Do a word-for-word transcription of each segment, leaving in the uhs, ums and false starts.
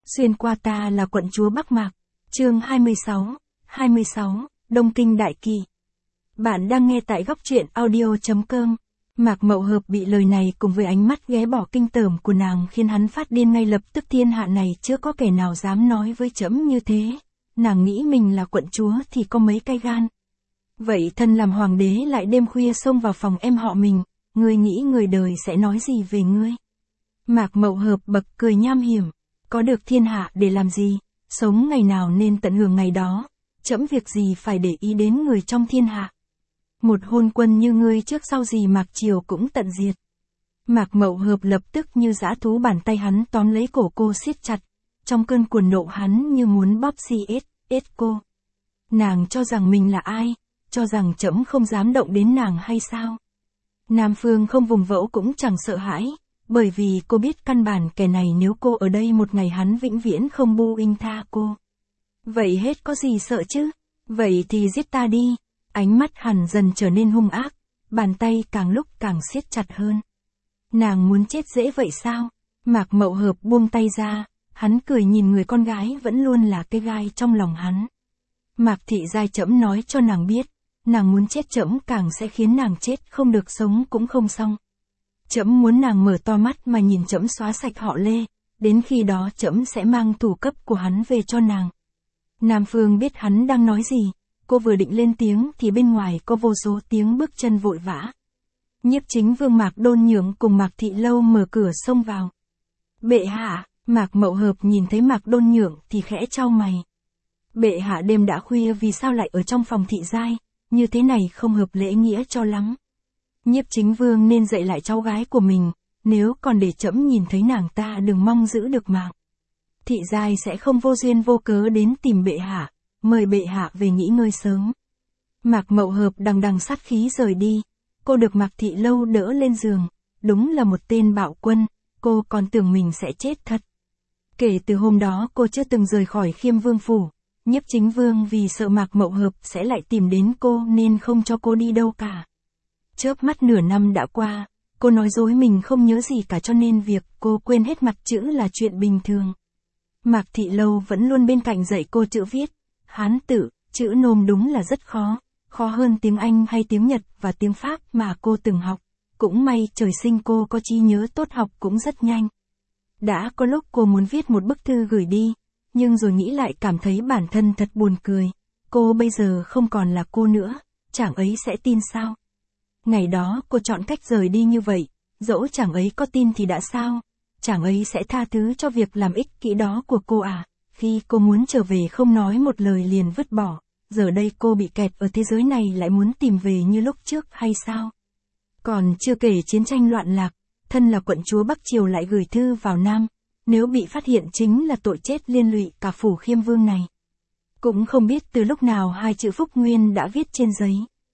Xuyên qua ta là quận chúa Bắc Mạc. Chương hai mươi sáu, hai mươi sáu, Đông Kinh Đại Kỳ. Bạn đang nghe tại góc truyện audio chấm com. Mạc Mậu Hợp bị lời này cùng với ánh mắt ghé bỏ kinh tởm của nàng khiến hắn phát điên ngay lập tức. Thiên hạ này chưa có kẻ nào dám nói với trẫm như thế. Nàng nghĩ mình là quận chúa thì có mấy cái gan. Vậy thân làm hoàng đế lại đêm khuya xông vào phòng em họ mình, ngươi nghĩ người đời sẽ nói gì về ngươi? Mạc Mậu Hợp bật cười nham hiểm. Có được thiên hạ để làm gì, sống ngày nào nên tận hưởng ngày đó, trẫm việc gì phải để ý đến người trong thiên hạ. Một hôn quân như ngươi trước sau gì Mạc Triều cũng tận diệt. Mạc Mậu Hợp lập tức như dã thú, bàn tay hắn tóm lấy cổ cô siết chặt, trong cơn cuồng nộ hắn như muốn bóp xi ết, ết cô. Nàng cho rằng mình là ai, cho rằng trẫm không dám động đến nàng hay sao? Nam Phương không vùng vẫu cũng chẳng sợ hãi. Bởi vì cô biết căn bản kẻ này nếu cô ở đây một ngày hắn vĩnh viễn không bu inh tha cô. Vậy hết có gì sợ chứ? Vậy thì giết ta đi. Ánh mắt hắn dần trở nên hung ác, bàn tay càng lúc càng siết chặt hơn. Nàng muốn chết dễ vậy sao? Mạc Mậu Hợp buông tay ra, hắn cười nhìn người con gái vẫn luôn là cái gai trong lòng hắn. Mạc Thị Giai trẫm nói cho nàng biết, nàng muốn chết trẫm càng sẽ khiến nàng chết, không được sống cũng không xong. Trẫm muốn nàng mở to mắt mà nhìn trẫm xóa sạch họ Lê, đến khi đó trẫm sẽ mang thủ cấp của hắn về cho nàng. Nam Phương biết hắn đang nói gì, cô vừa định lên tiếng thì bên ngoài có vô số tiếng bước chân vội vã. Nhiếp Chính Vương Mạc Đôn Nhượng cùng Mạc Thị Lâu mở cửa xông vào. Bệ hạ, Mạc Mậu Hợp nhìn thấy Mạc Đôn Nhượng thì khẽ chau mày. Bệ hạ đêm đã khuya vì sao lại ở trong phòng Thị Giai, như thế này không hợp lễ nghĩa cho lắm. Nhiếp Chính Vương nên dạy lại cháu gái của mình, nếu còn để trẫm nhìn thấy nàng ta đừng mong giữ được mạng. Thị Giai sẽ không vô duyên vô cớ đến tìm bệ hạ, mời bệ hạ về nghỉ ngơi sớm. Mạc Mậu Hợp đằng đằng sát khí rời đi, cô được Mạc Thị Lâu đỡ lên giường, đúng là một tên bạo quân, cô còn tưởng mình sẽ chết thật. Kể từ hôm đó cô chưa từng rời khỏi Khiêm Vương phủ, Nhiếp Chính Vương vì sợ Mạc Mậu Hợp sẽ lại tìm đến cô nên không cho cô đi đâu cả. Chớp mắt nửa năm đã qua, cô nói dối mình không nhớ gì cả cho nên việc cô quên hết mặt chữ là chuyện bình thường. Mạc Thị Lâu vẫn luôn bên cạnh dạy cô chữ viết, Hán tự, chữ nôm đúng là rất khó, khó hơn tiếng Anh hay tiếng Nhật và tiếng Pháp mà cô từng học. Cũng may trời sinh cô có trí nhớ tốt, học cũng rất nhanh. Đã có lúc cô muốn viết một bức thư gửi đi, nhưng rồi nghĩ lại cảm thấy bản thân thật buồn cười. Cô bây giờ không còn là cô nữa, chàng ấy sẽ tin sao? Ngày đó cô chọn cách rời đi như vậy, dẫu chàng ấy có tin thì đã sao, chàng ấy sẽ tha thứ cho việc làm ích kỷ đó của cô à? Khi cô muốn trở về không nói một lời liền vứt bỏ, giờ đây cô bị kẹt ở thế giới này lại muốn tìm về như lúc trước hay sao? Còn chưa kể chiến tranh loạn lạc, thân là quận chúa Bắc Triều lại gửi thư vào Nam, nếu bị phát hiện chính là tội chết liên lụy cả phủ Khiêm Vương này. Cũng không biết từ lúc nào hai chữ Phúc Nguyên đã viết trên giấy.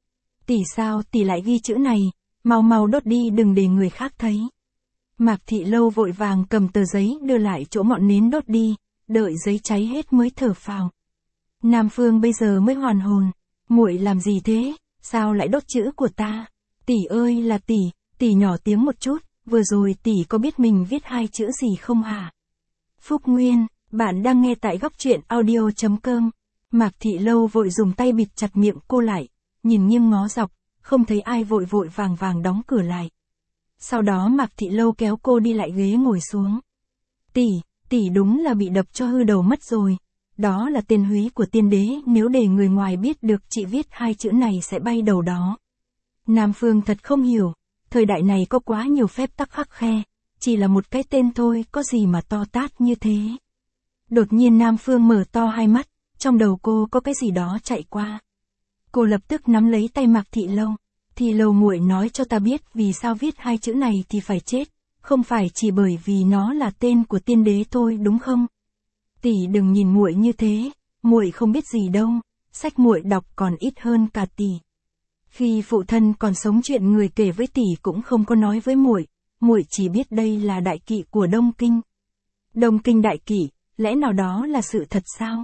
Tỷ sao tỷ lại ghi chữ này, mau mau đốt đi đừng để người khác thấy. Mạc Thị Lâu vội vàng cầm tờ giấy đưa lại chỗ ngọn nến đốt đi, đợi giấy cháy hết mới thở phào. Nam Phương bây giờ mới hoàn hồn, muội làm gì thế, sao lại đốt chữ của ta? Tỷ ơi là tỷ, tỷ nhỏ tiếng một chút, vừa rồi tỷ có biết mình viết hai chữ gì không hả? Phúc Nguyên, bạn đang nghe tại góc truyện audio chấm com. Mạc Thị Lâu vội dùng tay bịt chặt miệng cô lại, nhìn nghiêng ngó dọc, không thấy ai vội vội vàng vàng đóng cửa lại. Sau đó Mạc Thị Lâu kéo cô đi lại ghế ngồi xuống. Tỷ, tỷ đúng là bị đập cho hư đầu mất rồi. Đó là tên húy của tiên đế, nếu để người ngoài biết được chị viết hai chữ này sẽ bay đầu đó. Nam Phương thật không hiểu, thời đại này có quá nhiều phép tắc khắc khe, chỉ là một cái tên thôi có gì mà to tát như thế. Đột nhiên Nam Phương mở to hai mắt, trong đầu cô có cái gì đó chạy qua. Cô lập tức nắm lấy tay Mạc Thị Lâu. Thì Lâu muội nói cho ta biết vì sao viết hai chữ này thì phải chết, không phải chỉ bởi vì nó là tên của tiên đế thôi đúng không? Tỷ đừng nhìn muội như thế, muội không biết gì đâu, sách muội đọc còn ít hơn cả tỷ. Khi phụ thân còn sống chuyện người kể với tỷ cũng không có nói với muội, muội chỉ biết đây là đại kỵ của Đông Kinh. Đông Kinh đại kỵ, lẽ nào đó là sự thật sao?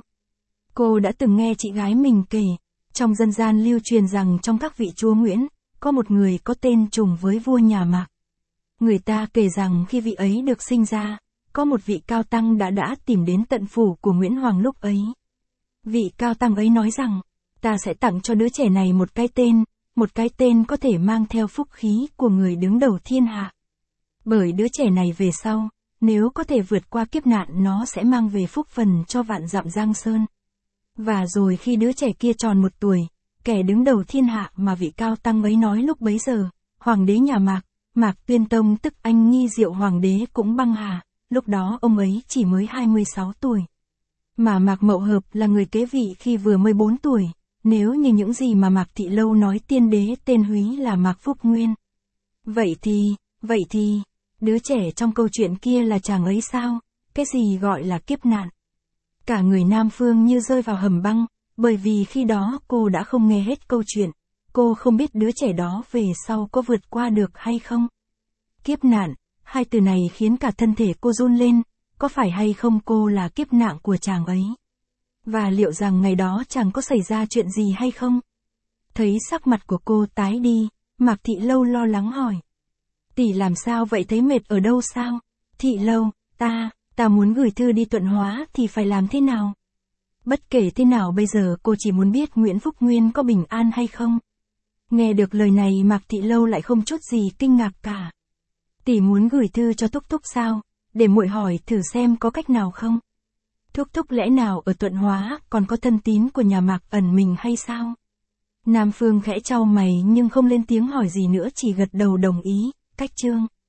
Cô đã từng nghe chị gái mình kể, trong dân gian lưu truyền rằng trong các vị chúa Nguyễn, có một người có tên trùng với vua nhà Mạc. Người ta kể rằng khi vị ấy được sinh ra, có một vị cao tăng đã đã tìm đến tận phủ của Nguyễn Hoàng lúc ấy. Vị cao tăng ấy nói rằng, ta sẽ tặng cho đứa trẻ này một cái tên, một cái tên có thể mang theo phúc khí của người đứng đầu thiên hạ. Bởi đứa trẻ này về sau, nếu có thể vượt qua kiếp nạn nó sẽ mang về phúc phần cho vạn dặm Giang Sơn. Và rồi khi đứa trẻ kia tròn một tuổi, kẻ đứng đầu thiên hạ mà vị cao tăng ấy nói lúc bấy giờ, hoàng đế nhà Mạc, Mạc Tuyên Tông tức anh nghi diệu hoàng đế cũng băng hà, lúc đó ông ấy chỉ mới hai mươi sáu tuổi. Mà Mạc Mậu Hợp là người kế vị khi vừa mười bốn tuổi, nếu như những gì mà Mạc Thị Lâu nói tiên đế tên húy là Mạc Phúc Nguyên. Vậy thì, vậy thì, đứa trẻ trong câu chuyện kia là chàng ấy sao? Cái gì gọi là kiếp nạn? Cả người Nam Phương như rơi vào hầm băng, bởi vì khi đó cô đã không nghe hết câu chuyện, cô không biết đứa trẻ đó về sau có vượt qua được hay không. Kiếp nạn, hai từ này khiến cả thân thể cô run lên, có phải hay không cô là kiếp nạn của chàng ấy? Và liệu rằng ngày đó chẳng có xảy ra chuyện gì hay không? Thấy sắc mặt của cô tái đi, Mạc Thị Lâu lo lắng hỏi. Tỷ làm sao vậy, thấy mệt ở đâu sao? Thị Lâu, ta, ta muốn gửi thư đi Tuận Hóa thì phải làm thế nào? Bất kể thế nào bây giờ cô chỉ muốn biết Nguyễn Phúc Nguyên có bình an hay không? Nghe được lời này Mạc Thị Lâu lại không chút gì kinh ngạc cả. Tỷ muốn gửi thư cho Thúc Thúc sao? Để muội hỏi thử xem có cách nào không? Thúc Thúc lẽ nào ở Tuận Hóa còn có thân tín của nhà Mạc ẩn mình hay sao? Nam Phương khẽ chau mày nhưng không lên tiếng hỏi gì nữa, chỉ gật đầu đồng ý. Cách chương